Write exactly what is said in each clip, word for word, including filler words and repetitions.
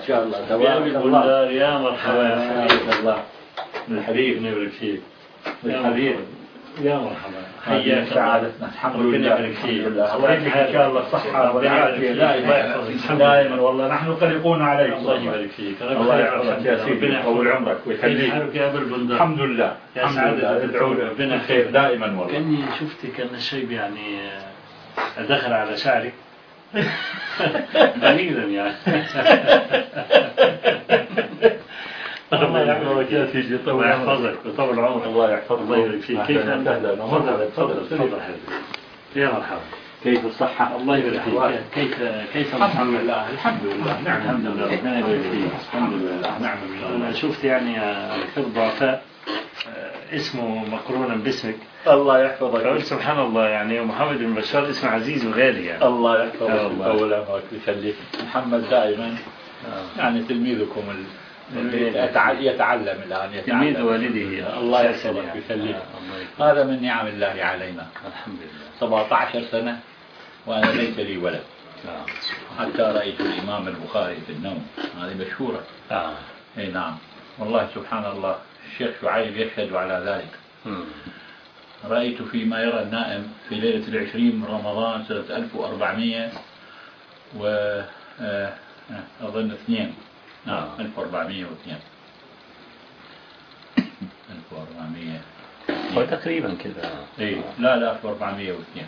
شاء الله. يا أبي البندار يا مرحبا يا الله. الحبيب نبارك فيك. الحبيب يا مرحبا. حياك سعادتنا. الحمد لله. ربنا يبارك فيك. الله يديك ان شاء الله الصحة والعافية دائما دائما. والله نحن قلقون عليك. الله يبارك فيك. الله يحفظك يا سيدي ويطول عمرك ويخليك. يا أبي البندار. الحمد لله. يا سعادة. ادعو ربنا خير دائما والله. كأني شفتك أن الشيب يعني دخل على شعرك. قليلا يعني. الله يحفظك يا سيدي. الله يحفظك ويطول عمرك. الله يحفظك. الله يبارك فيك. كيف أهلا تفضل تفضل تفضل حبيبي. يا مرحبا. كيف الصحة؟ الله يبارك فيك. كيف كيف الحمد لله. الحمد لله. نعم. الحمد لله. ربنا يبارك فيك. الحمد لله. نعم. أنا شفت يعني دكتور ضعفاء اسمه مقرونا باسمك. الله يحفظك. فقلت سبحان الله يعني محمد بن بشار اسم عزيز وغالي يعني. الله يحفظك. الله يخليك. محمد دائما يعني تلميذكم يتعلم الآن. تلميذ والده. الله يحفظك ويخليك. هذا من نعم الله علينا. الحمد لله. سبعة عشر سنة وأنا ليس لي ولد. حتى رأيت الإمام البخاري في النوم. هذه مشهورة. آه. اي نعم. والله سبحان الله الشيخ شعيب يشهد على ذلك. م. رأيت فيما يرى النائم في ليلة العشرين من رمضان سنة ألف وأربعمائة وأظن اثنين. نعم ألف وأربعمائة واثنين. ألف وأربعمائة وتقريبا كذا. اي لا لا ألف وأربعمائة واثنين.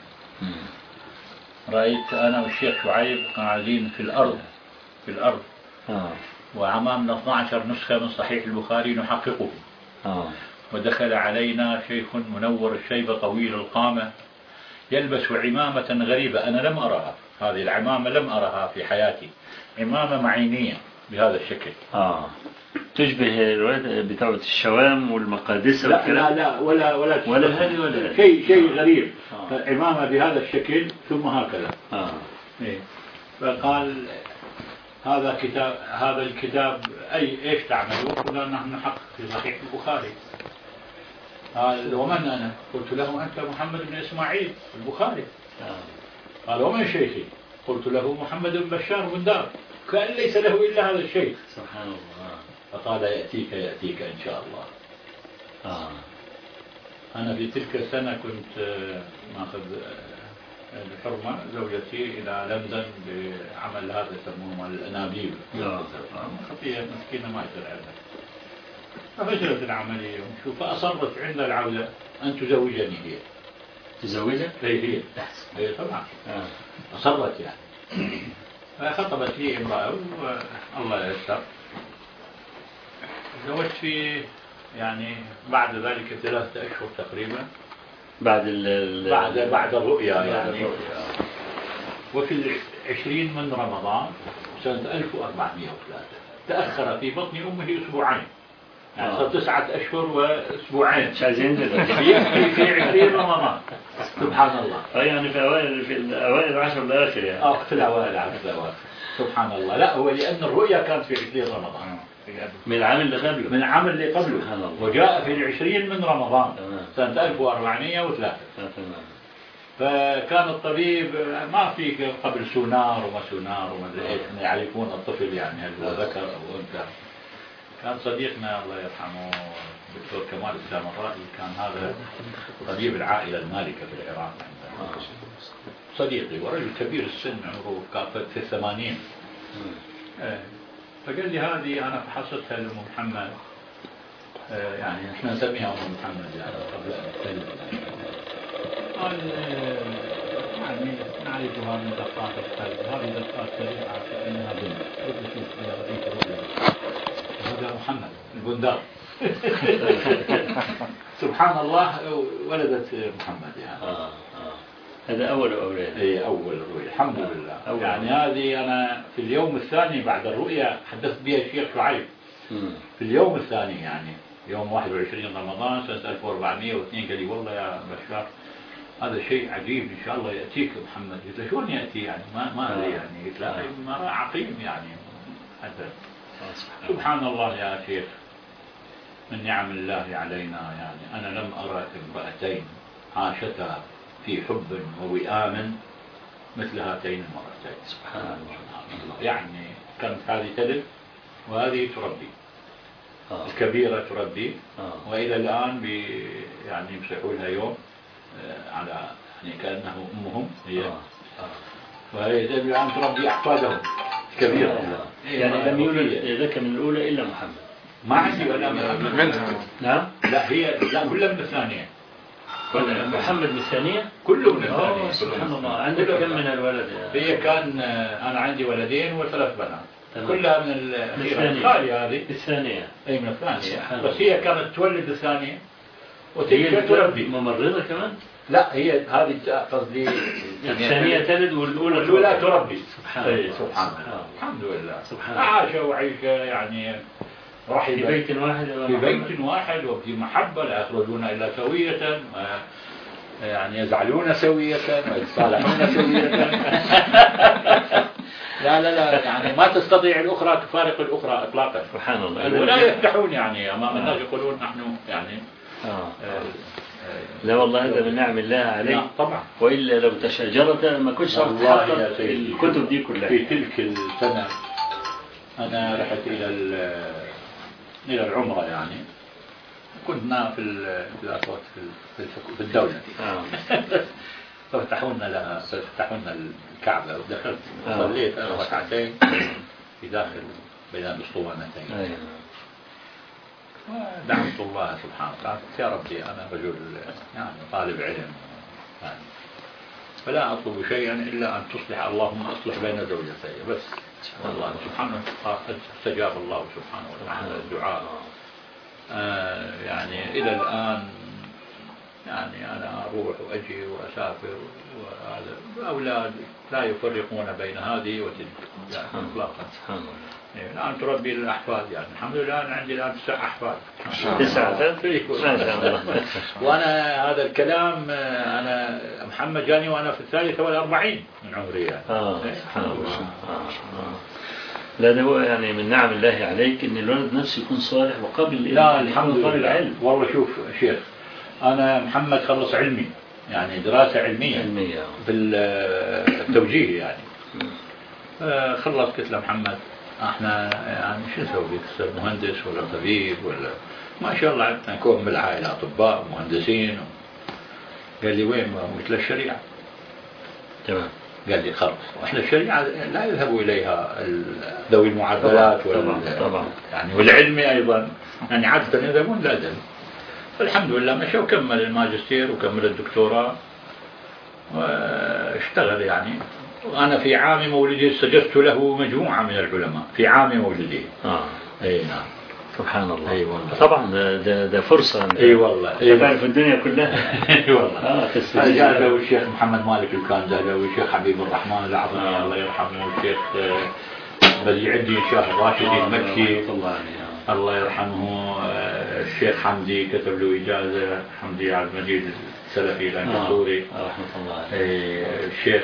رأيت أنا والشيخ شعيب قاعدين في الأرض في الأرض. آه. وأمامنا اثنتي عشرة نسخة من صحيح البخاري نحققه. آه. ودخل علينا شيخ منور الشيبة طويل القامة يلبس عمامة غريبة أنا لم أرها. هذه العمامة لم أرها في حياتي. عمامة معينية بهذا الشكل. آه. تشبه الروايات بتاعة الشوام والمقادسة. لا لا لا ولا ولا ولا هذه ولا شيء شيء غريب. آه. عمامة بهذا الشكل ثم هكذا. آه. إيه. فقال هذا كتاب هذا الكتاب أي إيش تعملون؟ قلنا نحن نحقق في صحيح البخاري. قال ومن أنا؟ قلت له أنت محمد بن إسماعيل البخاري. آه. قال ومن شيخي؟ قلت له محمد بن بشار بن دار. كأن ليس له إلا هذا الشيخ. سبحان الله. فقال يأتيك يأتيك إن شاء الله. آه. أنا في تلك السنة كنت ماخذ الحرمة زوجتي إلى لندن بعمل هذا يسمونه الأنابيب. خطية مسكينة ما يصير عندها. ففشلت العملية فأصرت عند العودة أن تزوجني هي. تزوجها؟ هي هي. هي طبعا. آه. أصرت يعني. فخطبت لي امرأة والله يستر. تزوجت في يعني بعد ذلك ثلاثة أشهر تقريبا. بعد ال بعد بعد الرؤيا يعني. الرؤيا. وفي العشرين من رمضان سنة ألف وأربعمائة وثلاثة تأخر في بطن أمه أسبوعين. يعني صار تسعة أشهر وأسبوعين. مش عايزين في في عشرين رمضان. سبحان الله. يعني في أوائل في الأوائل العشر الأواخر يعني. آه في الأوائل العشر الأواخر. سبحان الله. لا هو لأن الرؤيا كانت في عشرين رمضان. من العام اللي قبله. من العام اللي قبله. وجاء في العشرين من رمضان سنة ألف وأربعمائة وثلاثة. فكان الطبيب ما في قبل سونار وما سونار وما ايش يعرفون الطفل يعني هل هو ذكر او انثى. كان صديقنا الله يرحمه الدكتور كمال السامرائي كان هذا طبيب العائله المالكه في العراق. صديقي ورجل كبير السن عمره كان في الثمانين. فقال لي هذه انا فحصتها لام محمد يعني احنا نسميها ام محمد يعني قبل ان نتكلم. قال يعني نعرفها من دقات القلب. هذه دقات سريعة كأنها بنت. قلت شوف أنا رأيت رؤيا هذا محمد البندار. سبحان الله ولدت محمد يعني. آه آه. هذا أول أولاد. إيه أول رؤيا الحمد لله. أول يعني هذه أنا في اليوم الثاني بعد الرؤيا حدثت بها الشيخ شعيب. في اليوم الثاني يعني يوم واحد وعشرين رمضان سنة ألف وأربعمائة واثنين قال لي والله يا بشار هذا شيء عجيب إن شاء الله يأتيك محمد. قلت له شلون يأتي يعني ما ما أدري يعني. قلت له ما عقيم يعني حتى. سبحان الله يا شيخ من نعم الله علينا يعني أنا لم أرى امرأتين عاشتا في حب ووئام مثل هاتين المرأتين. سبحان الله. يعني كانت هذه تلد وهذه تربي. آه. الكبيرة تربي. آه. وإلى الآن بي يعني يمسحوا لها يوم على يعني كأنه أمهم هي. آه. آه. وهي الآن تربي أحفادهم كبيرة. يعني لم يولد ذاك من الأولى إلا محمد. ما عندي ولا من نعم. لا هي لا كلها من الثانية. محمد من الثانية. كله من الثانية. سبحان الله. عندك كم من الولد؟ هي كان أنا عندي ولدين وثلاث بنات. كلها من الثانية. هذه الثانية. أي من الثانية. بس هي كانت تولد الثانية. وهي تربي. ممرضة كمان؟ لا هي هذه قصدي الثانية تلد والأولى الأولى تربي. سبحان الله. سبحان الله. الحمد لله. سبحان الله. عاشوا وعيشة يعني رحبا في بيت واحد في بيت واحد وفي محبة لا يخرجون إلا سوية يعني يزعلون سوية ويتصالحون سوية. لا لا لا يعني ما تستطيع الأخرى تفارق الأخرى إطلاقا. سبحان الله. ولا يفتحون يعني أمام الناس يقولون نحن يعني آه. آه. لا والله هذا من نعم الله عليك. طبعا. وإلا لو تشاجرت ما كنتش تحقق الكتب دي كلها. في تلك السنة أنا رحت إلى إلى العمرة يعني كنا في الأصوات في في الدولة. آه. ففتحوا لنا لها فتحوا لنا الكعبة ودخلت صليت أنا ركعتين في داخل بين الأسطوانتين. أيوة. ودعمت الله سبحانه وتعالى يا ربي أنا رجل يعني طالب علم يعني فلا أطلب شيئا إلا أن تصلح اللهم أصلح بين زوجتي بس. والله سبحانه استجاب الله سبحانه وتعالى الدعاء. آه يعني إلى الآن يعني أنا أروح وأجي وأسافر وهذا أولاد لا يفرقون بين هذه وتلك يعني إطلاقا. الآن تربي الأحفاد يعني الحمد لله أنا عندي الآن تسع أحفاد. تسعة ما شاء الله. وأنا هذا الكلام أنا محمد جاني وأنا في الثالثة والأربعين من عمري يعني. آه سبحان الله. لا ده هو يعني من نعم الله عليك إن الولد نفسه يكون صالح وقبل لا الحمد لله. والله شوف شيخ أنا محمد خلص علمي يعني دراسة علمية, علمية. في التوجيه يعني خلص قلت له محمد احنا يعني شو نسوي تصير مهندس ولا طبيب ولا ما شاء الله عندنا كون من العائلة أطباء مهندسين قال لي وين قلت له الشريعة. تمام. قال لي خلص واحنا الشريعة لا يذهب إليها ذوي المعادلات طبعا. طبعا. يعني والعلم أيضا يعني عادة يذهبون لازم. فالحمد لله مشى وكمل الماجستير وكمل الدكتوراه واشتغل يعني. وأنا في عام مولدي سجدت له مجموعة من العلماء في عام مولدي. آه. أي نعم. سبحان الله. أي والله. طبعا ده, ده فرصة. أي والله. أي تعرف الدنيا كلها. أي والله. آه جاء له الشيخ محمد مالك الكاندلي والشيخ حبيب الرحمن العظمي آه. الله يرحمه والشيخ بديع الدين شاه الراشدي آه. المكي الله, آه. الله يرحمه. الشيخ حمدي كتب له إجازة حمدي عبد المجيد السلفي الأنكسوري آه. رحمة الله. الشيخ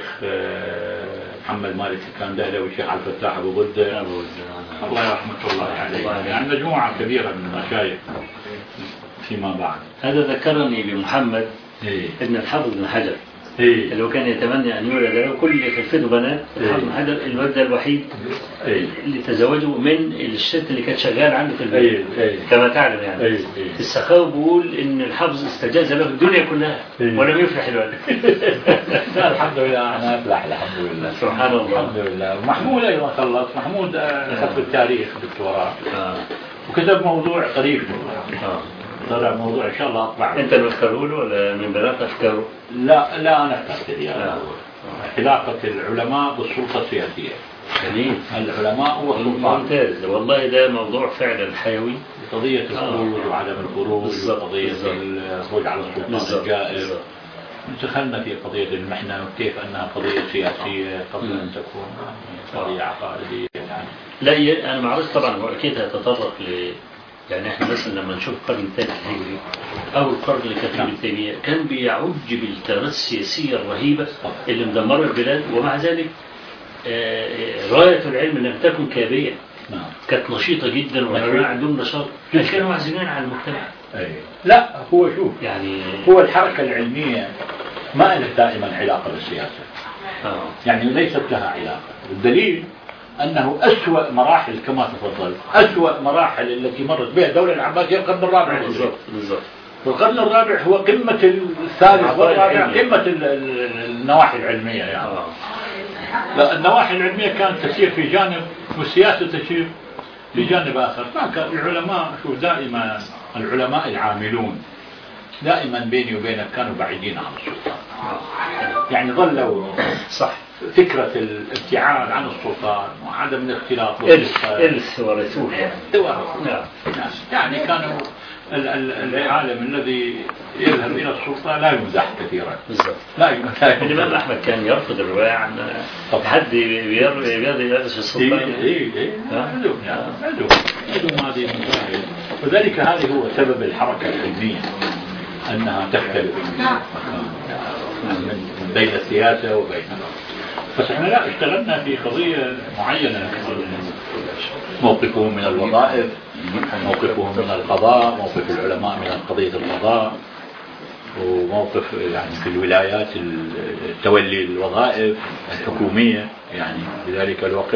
محمد مالك الكاندلي والشيخ عبد الفتاح أبو غدة الله رحمة الله عليه يعني مجموعة كبيرة من المشايخ فيما بعد. هذا ذكرني بمحمد إيه؟ ابن الحافظ بن حجر إيه؟ اللي هو كان يتمنى أن يولد له كل خلفته بنات. الحافظ بن حجر الولد الوحيد إيه؟ اللي تزوجه من الست اللي كانت شغال عنده في البيت. إيه؟ إيه؟ كما تعلم يعني. إيه؟ إيه؟ السخاوي بيقول إن الحافظ استجاز له الدنيا كلها. إيه؟ ولم يفلح الولد. لا الحمد لله أنا أفلح الحمد لله. سبحان الله. الحمد لله. ومحمود أيضا خلص محمود أخذ التاريخ دكتوراه آه. وكتب موضوع طريف. آه. طلع موضوع إن شاء الله أطبع. أنت اللي اختاره له ولا من بنات أفكاره؟ لا لا أنا اخترت يعني آه. علاقة العلماء بالسلطة السياسية. جميل. العلماء والسلطان. ممتاز والله ده موضوع فعلا حيوي. قضية الخروج آه. وعدم الخروج وقضية الخروج على السلطان الجائر. دخلنا في قضية المحنة وكيف أنها قضية سياسية قبل أن تكون قضية عقائدية يعني. لا أنا معروف طبعا وأكيد هتطرق ل يعني احنا مثلا لما نشوف القرن الثالث الهجري او القرن اللي كان فيه ابن تيميه كان بيعج بالتيارات السياسيه الرهيبه اللي مدمره البلاد ومع ذلك غايه العلم لم تكن كابيه. كانت نشيطه جدا والعلماء عندهم نشاط كانوا معزولين عن المجتمع. لا هو شوف يعني هو الحركه العلميه ما لها دائما علاقه بالسياسه. آه. يعني ليست لها علاقه. والدليل أنه أسوأ مراحل كما تفضل أسوأ مراحل التي مرت بها الدولة العباسية القرن الرابع. بالضبط بالضبط. والقرن الرابع هو قمة الثالث والرابع قمة النواحي العلمية يعني. لا النواحي العلمية كانت تسير في جانب والسياسة تسير في جانب آخر. فكان العلماء شو دائما العلماء العاملون دائما بيني وبينك كانوا بعيدين عن السلطان. يعني ظلوا صح فكرة الابتعاد عن السلطان وعدم الاختلاط إرث إرث ورثوه يعني كانوا العالم الذي يذهب إلى السلطة لا يمزح كثيرا. لا يمزح. الإمام أحمد كان يرفض الرواية عن حد بيرضي يرث السلطان. إيه إيه عندهم يعني عندهم عندهم هذه المسائل. وذلك هذه هو سبب الحركة العلمية أنها تختلف من بين السياسة وبين. بس احنا لا اشتغلنا في قضية معينة موقفهم من الوظائف موقفهم من القضاء موقف العلماء من قضية القضاء وموقف يعني في الولايات تولي الوظائف الحكومية يعني في ذلك الوقت.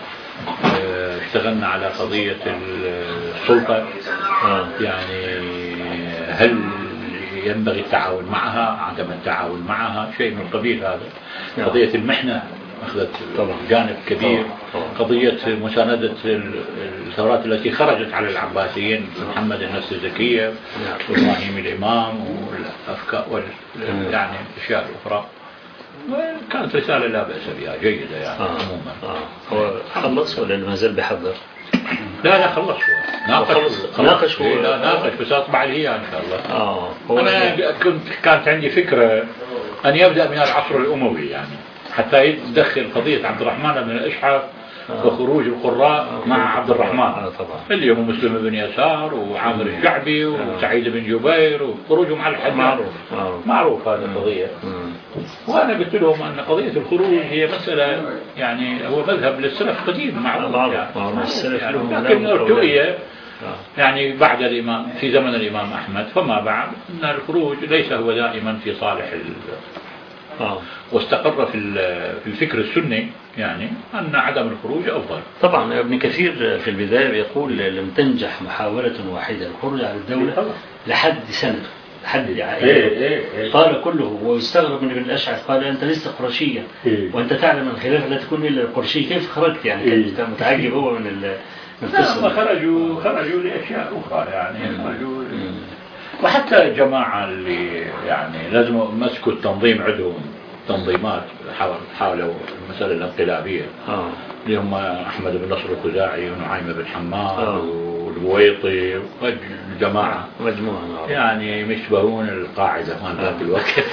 اشتغلنا على قضية السلطة يعني هل ينبغي التعاون معها عدم التعاون معها شيء من القبيل هذا. قضية المحنة أخذت جانب كبير. قضية مساندة الثورات التي خرجت على العباسيين محمد النفس الزكية وإبراهيم الإمام والأفكار وال يعني الأشياء الأخرى كانت رسالة لا بأس بها جيدة يعني عموما. هو خلص ولا ما زال بيحضر؟ لا لا خلص ناقش ناقش هو لا ناقش بس أطبع لي إن شاء الله. آه أنا كنت كانت عندي فكرة أن يبدأ من العصر الأموي يعني حتى يدخل قضية عبد الرحمن بن الأشحر وخروج القراء مع عبد الرحمن اللي هم مسلم بن يسار وعامر الشعبي وسعيد بن جبير وخروجهم على الحد معروف معروف هذه القضية. وأنا قلت لهم أن قضية الخروج هي مسألة يعني هو مذهب للسلف قديم معروف يعني لكن ارتؤية يعني بعد الإمام في زمن الإمام أحمد فما بعد أن الخروج ليس هو دائما في صالح آه. واستقر في في الفكر السني يعني أن عدم الخروج أفضل. طبعا ابن كثير في البداية يقول لم تنجح محاولة واحدة الخروج على الدولة لحد سنة لحد دعائية. إيه إيه قال كله ويستغرب من ابن الأشعث قال أنت لست قرشيا إيه وأنت تعلم الخلافة لا تكون إلا القرشي كيف خرجت يعني إيه كان متعجب هو من القصة. خرجوا خرجوا لأشياء أخرى يعني خرجوا وحتى الجماعة اللي يعني لازم مسكوا التنظيم عندهم تنظيمات حاولوا المسألة الانقلابية آه. اللي هم أحمد بن نصر الخزاعي ونعيم بن حماد آه. والبويطي والجماعة مجموعة يعني يشبهون القاعدة ما ذاك الوقت.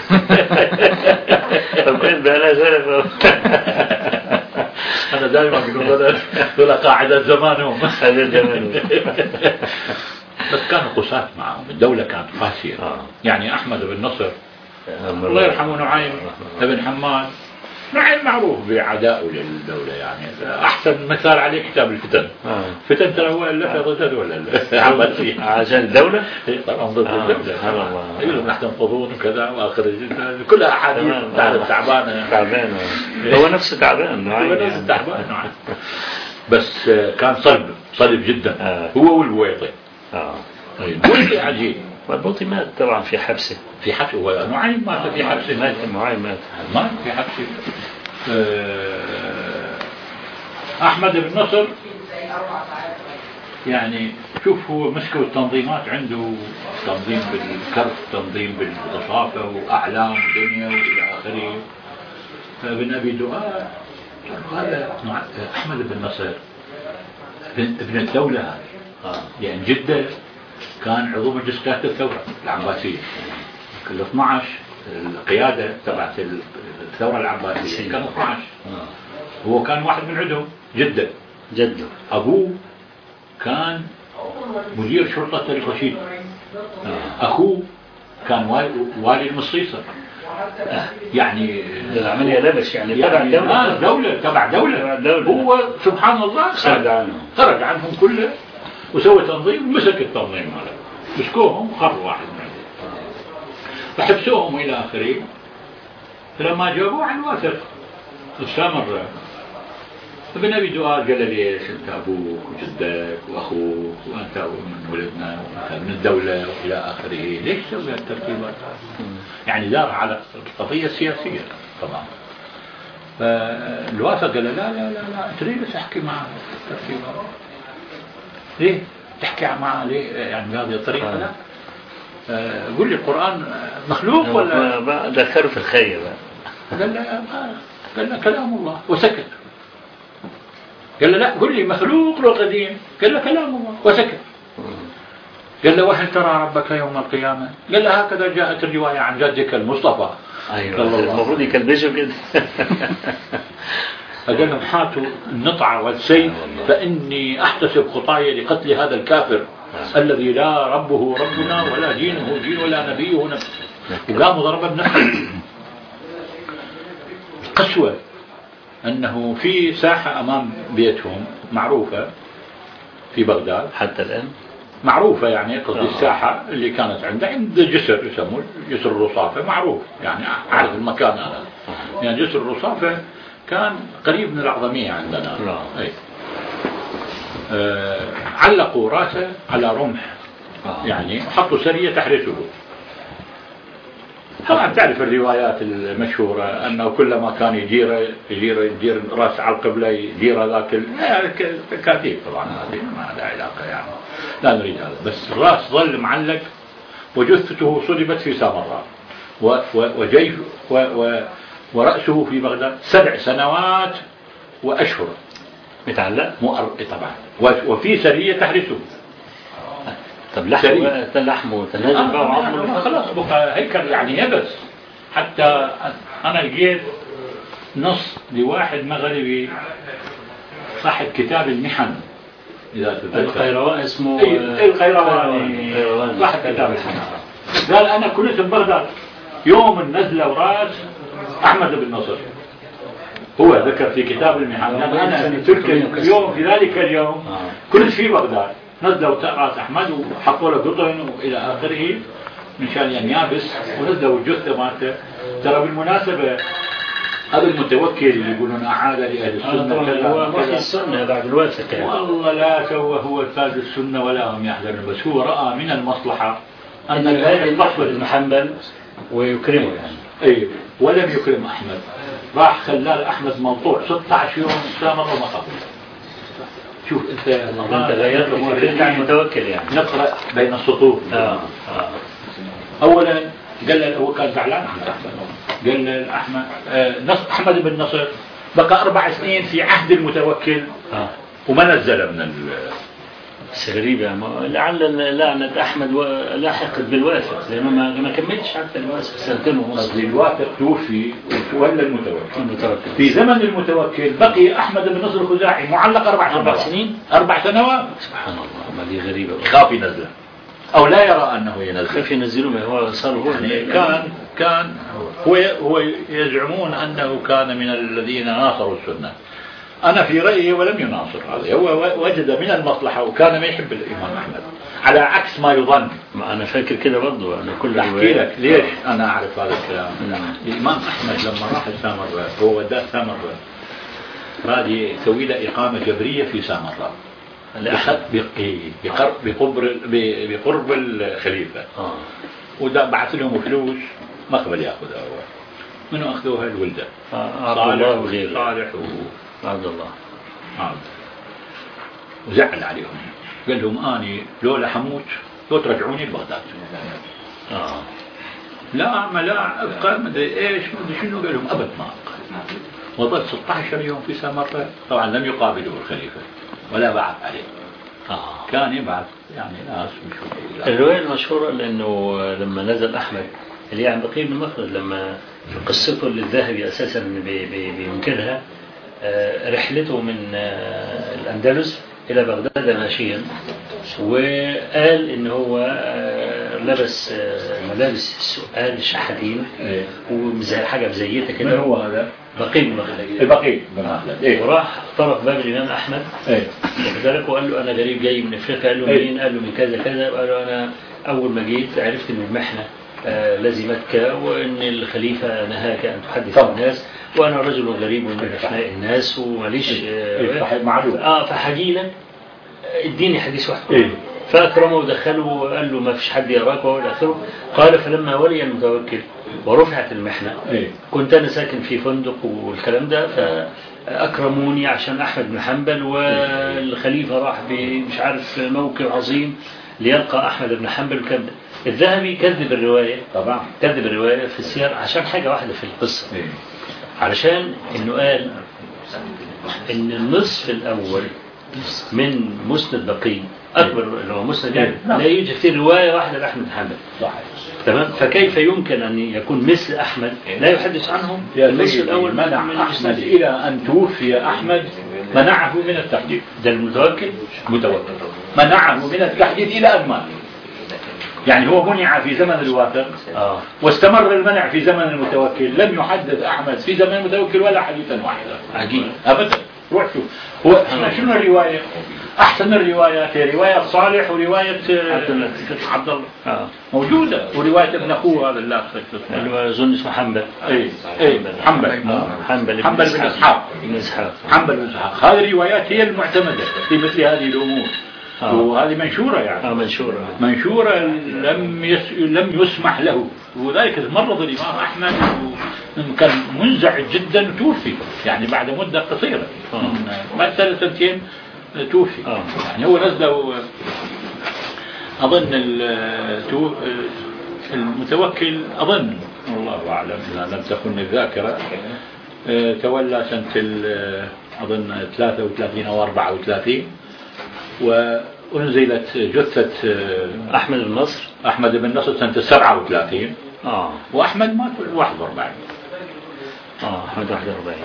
فكنت أنا زلف أنا دائما أقول دول قاعدة زمانهم هذا زمانهم. بس كانوا قساة معهم الدولة كانت قاسية آه. يعني أحمد بن نصر الله يرحمه نعيم بن حماد نعيم معروف بعدائه للدولة يعني أحسن مثال عليه كتاب الفتن آه. فتن ترى هو اللي ضد الدولة عشان الدولة طبعا ضد الدولة يقولون نحن نفضون وكذا وآخر كلها أحاديث تعرف تعبانة تعبان هو نفسه تعبان نعيم هو نفسه تعبان نعيم بس كان صلب صلب جدا آه. هو والبويطي آه. البويطي عجيب والبويطي مات طبعا في حبسه في حبسه ونعيم مات في حبسه مات نعيم مات مات في حبسه. أحمد بن نصر يعني شوف هو مسكوا التنظيمات عنده تنظيم بالكرف تنظيم بالصحافة وأعلام ودنيا وإلى آخره. فابن أبي دؤاد هذا أحمد بن نصر ابن الدولة هذه آه. يعني جدة كان عضو مجلس قيادة الثورة العباسية كل اثني عشر القيادة تبعت الثورة العباسية كان اثني عشر آه. هو كان واحد من عندهم جدة جده أبوه كان مدير شرطة طريق رشيد آه. أخوه كان والي المصيصة آه. يعني العملية لبش يعني, يعني تبع دولة آه دولة تبع دولة. دولة هو سبحان الله خرج عنهم خرج عنهم كله وسوى تنظيم مسك التنظيم هذا مسكوهم خروا واحد منهم فحبسوهم إلى آخره. فلما جابوه عن واثق استمر ابن أبي دؤاد قال ليش أنت أبوك وجدك وأخوك وأنت من ولدنا وأنت من الدولة وإلى آخره، ليش تسوي هالترتيبات؟ يعني دار على القضية السياسية طبعا. فالواسط قال لا لا لا لا أنت ليه بس أحكي معه الترتيبات؟ ليه تحكي معه ليه يعني بهذه الطريقة؟ لا قل لي القرآن مخلوق ولا ذكر في الخير؟ قال لا قال لا كلام الله وسكت. قال له لا قل لي مخلوق لو قديم؟ قال له كلام الله وسكت. قال له وهل ترى ربك يوم القيامة؟ قال له هكذا جاءت الرواية عن جدك المصطفى. أيوة المفروض يكلبشوا كده. فقال لهم هاتوا النطعة والسيف فإني أحتسب خطايا لقتل هذا الكافر الذي لا ربه ربنا ولا دينه دين ولا نبيه نبي. وقاموا ضربا بنفسه. القسوة أنه في ساحة أمام بيتهم معروفة في بغداد حتى الآن معروفة، يعني قصدي الساحة اللي كانت عنده عند جسر يسموه جسر الرصافة، معروف يعني أعرف المكان أنا. يعني جسر الرصافة كان قريب من الأعظمية عندنا. أي. آه علقوا راسه على رمح يعني حطوا سرية تحرسه. طبعا تعرف الروايات المشهورة أنه كلما كان يدير يدير يدير راس على القبلة يدير ذاك كاتيب. طبعا هذه ما لها علاقة يعني لا نريد هذا، بس الراس ظل معلق وجثته صلبت في سامراء وجيش ورأسه في بغداد سبع سنوات وأشهر متعلق طبعا وفي سرية تحرسه. طب لحمه لحمه تنازل بقى وعظمه خلاص بقى هيكل يعني يبس. حتى أنا لقيت نص لواحد مغربي صاحب كتاب المحن إذا تذكر القيروان اسمه القيرواني صاحب كتاب المحن قال أنا كنت ببغداد يوم النزلة وراس أحمد بن نصر. هو ذكر في كتاب المحن أنا في تلك اليوم في ذلك اليوم كنت في بغداد نزلوا رأس أحمد وحطوا له قطن وإلى آخره مشان ينيابس ونزلوا الجثة مالته. ترى بالمناسبة هذا المتوكل اللي يقولون أعاد لأهل السنة هو وحي السنة بعد الوثق يعني. والله لا سوى هو فاز السنة ولا هم يحذرون، بس هو رأى من المصلحة أن هذا يحفظ المحنبل ويكرمه يعني. أي ولم يكرم أحمد، راح خلال أحمد موضوع ستة عشر يوم سامر وما قبل. شوف انت انت غيرت فكرتك عن المتوكل يعني. نقرأ بين السطور. آه. آه. اولا قال له هو كان زعلان عن احمد، قال له احمد آه نصر احمد بن نصر بقى اربع سنين في عهد المتوكل آه. وما نزل من ال بس غريبة لعل لعنة أحمد لاحقت بالواثق لأنه ما ما كملش حتى الواثق سنتين ونص. الواثق توفي وتولى المتوكل. المتوكل في زمن المتوكل بقي أحمد بن نصر الخزاعي معلق أربع أربع سنين أربع سنوات. سبحان الله ما دي غريبة. خاف ينزله أو لا يرى أنه ينزل. خاف ينزلوا ما هو صار هو يعني كان كان هو هو يزعمون أنه كان من الذين ناصروا السنة. أنا في رأيي ولم يناصر هذا، هو وجد من المصلحة وكان ما يحب الإمام أحمد على عكس ما يظن. ما أنا فاكر كده برضو أنا كل أحكي لك ليش أنا أعرف هذا الكلام. الإمام أحمد لما راح السامراء هو وداه سامراء راد يسوي له إقامة جبرية في سامراء بقرب بقرب الخليفة. آه. وده بعث لهم فلوس ما قبل يأخذها هو منو أخذوها الولدة آه. صالح وغيره صالح عبد الله آه. وزعل عليهم قال لهم أني لولا حموت لو ترجعوني لبغداد. آه. لا ما لا أبقى مدري إيش مدري شنو قال لهم أبد ما أبقى. وظل ستة عشر يوم في سامراء. طبعا لم يقابله الخليفة ولا بعث عليه. آه. كان يبعث يعني ناس مش. الرواية المشهورة لأنه لما نزل أحمد اللي يعني بقي من مخرج لما في قصته للذهبي أساسا بينكرها رحلته من الأندلس إلى بغداد ماشيا وقال إن هو لبس ملابس السؤال الشحاتين وزي حاجة مزيتة كده. هو هذا بقي بن مخلد. بقي بن مخلد. إيه. وراح طرق باب الإمام أحمد. إيه. وكذلك وقال له أنا غريب جاي من أفريقيا. قال له منين؟ إيه. قال له من كذا كذا. قال له أنا أول ما جيت عرفت إن المحنة آه لزمتك وإن الخليفة نهاك أن تحدث طبعا. الناس وأنا رجل غريب من أثناء الناس وماليش إيه معلوم آه فحكي لك اديني حديث واحد إيه. فأكرمه ودخله وقال له ما فيش حد يراك وإلى آخره. قال فلما ولي المتوكل ورفعت المحنة إيه. كنت أنا ساكن في فندق والكلام ده فأكرموني عشان أحمد بن حنبل والخليفة راح مش عارف موكب عظيم ليلقى أحمد بن حنبل والكلام ده. الذهبي كذب الرواية طبعا كذب الرواية في السير عشان حاجة واحدة في القصة إيه. علشان إنه قال إن النصف الأول من مسند بقي أكبر اللي هو مسند يعني لا يوجد فيه رواية واحدة لأحمد بن حنبل تمام. فكيف يمكن أن يكون مثل أحمد لا يحدث عنهم النصف الأول منع من أحمد إلى أن توفي أحمد منعه من التحديث. ده المتوكل متوكل منعه من التحديث إلى أن مات. يعني هو منع في زمن الواثق آه. واستمر المنع في زمن المتوكل. لم يحدث أحمد في زمن المتوكل ولا حديثا واحدا عجيب أبدا. روح شوف هو احنا شنو الرواية أحسن الروايات هي رواية صالح ورواية عبد الله آه. موجودة ورواية ابن أخوه هذا الله اللي أظن اسمه حنبل إيه إيه حنبل حنبل حنبل بن إسحاق بن إسحاق حنبل بن إسحاق. هذه الروايات هي المعتمدة في مثل هذه الأمور. آه. وهذه منشورة يعني آه منشورة منشورة لم يس... لم يسمح له. وذلك مرض الإمام أحمد وكان منزعج جدا وتوفي يعني بعد مدة قصيرة آه. بعد ثلاث سنتين توفي. آه. يعني هو نزله أظن المتوكل أظن والله أعلم إذا لم تكن الذاكرة تولى سنة أظن ثلاثة وثلاثين أو أربعة وثلاثين وأنزلت جثة أحمد بن نصر أحمد بن نصر سنة سبعة وثلاثين. آه. وأحمد مات واحد وأربعين. آه أحمد واحد وأربعين.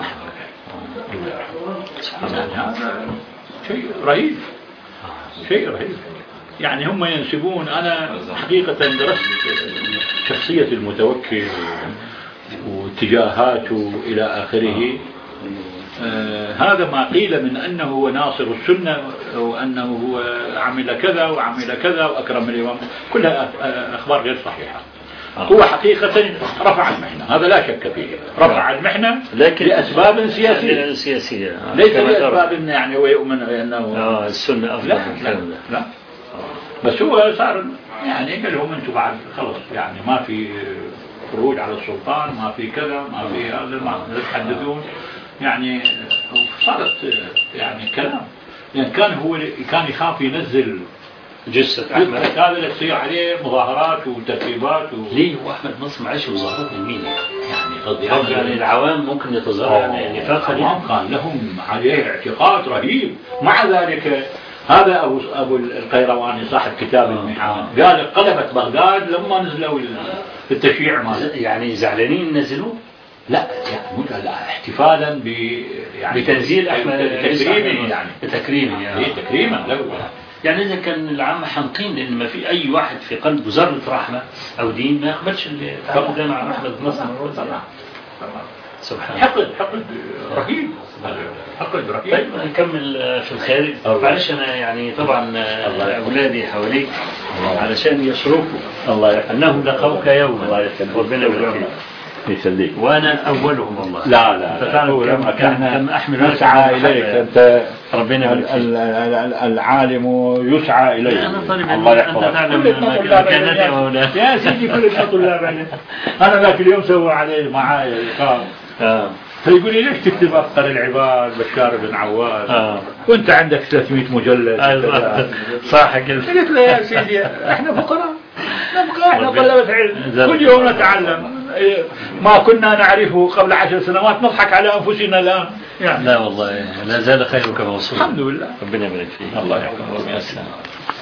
سبحان الله هذا شيء رهيب شيء رهيب. يعني هم ينسبون أنا حقيقة درست شخصية المتوكل واتجاهاته إلى آخره. آه هذا ما قيل من أنه هو ناصر السنة وأنه هو عمل كذا وعمل كذا وأكرم الإمام كلها أخبار غير صحيحة. هو حقيقة رفع المحنة هذا لا شك فيه رفع المحنة لكن لأسباب سياسية سياسية ليس لأسباب يعني هو يؤمن بأنه آه السنة أفضل. لا لا, لا. بس هو صار يعني قال لهم أنتم بعد خلص يعني ما في خروج على السلطان ما في كذا ما في هذا ما تحدثون يعني صارت يعني كلام. يعني كان هو كان يخاف ينزل جثة أحمد هذا اللي تصير عليه مظاهرات وترتيبات و... ليه وأحمد نصر معيش مظاهرات لمين يعني قصدي يعني, يعني العوام ممكن يتظاهر يعني نفاقا كان لهم عليه اعتقاد رهيب. مع ذلك هذا أبو أبو القيرواني صاحب كتاب المحان قال قلبت بغداد لما نزلوا التشييع ماله. يعني زعلانين نزلوه لا يعني لا احتفالا ب يعني بتنزيل أحمد تكريمه يعني تكريمه يعني إيه تكريما له. يعني إذا كان العامة حنقين لأن ما في أي واحد في قلبه ذرة رحمة أو دين ما يقبلش اللي تعامل ده مع أحمد بن نصر سبحان حقد حقد رهيب حقد رهيب. طيب نكمل في الخارج. معلش أنا يعني طبعا أولادي حواليك علشان يشرفوا الله أنهم لقوك يوم الله ربنا يبارك يسليك وأنا أولهم والله. لا لا فتعلم كم أحمل يسعى إليك أنت ربنا العالم يسعى إليك. أنا طالب أنت تعلم مكانتي وأولادي يا سيدي كلنا طلاب عليه. أنا ذاك اليوم سووا عليه معايا لقاء آه. فيقول لي ليش تكتب أفكار العباد بشار بن عواد آه. وأنت عندك ثلاثمئة مجلد. آه. صح قلت قلت له يا سيدي احنا فقراء نبقى احنا طلبة علم كل يوم نتعلم ما كنا نعرفه قبل عشر سنوات نضحك على أنفسنا الآن يعني. لا والله لا زال خيرك موصول الحمد لله ربنا يبارك فيك. الله يحفظك.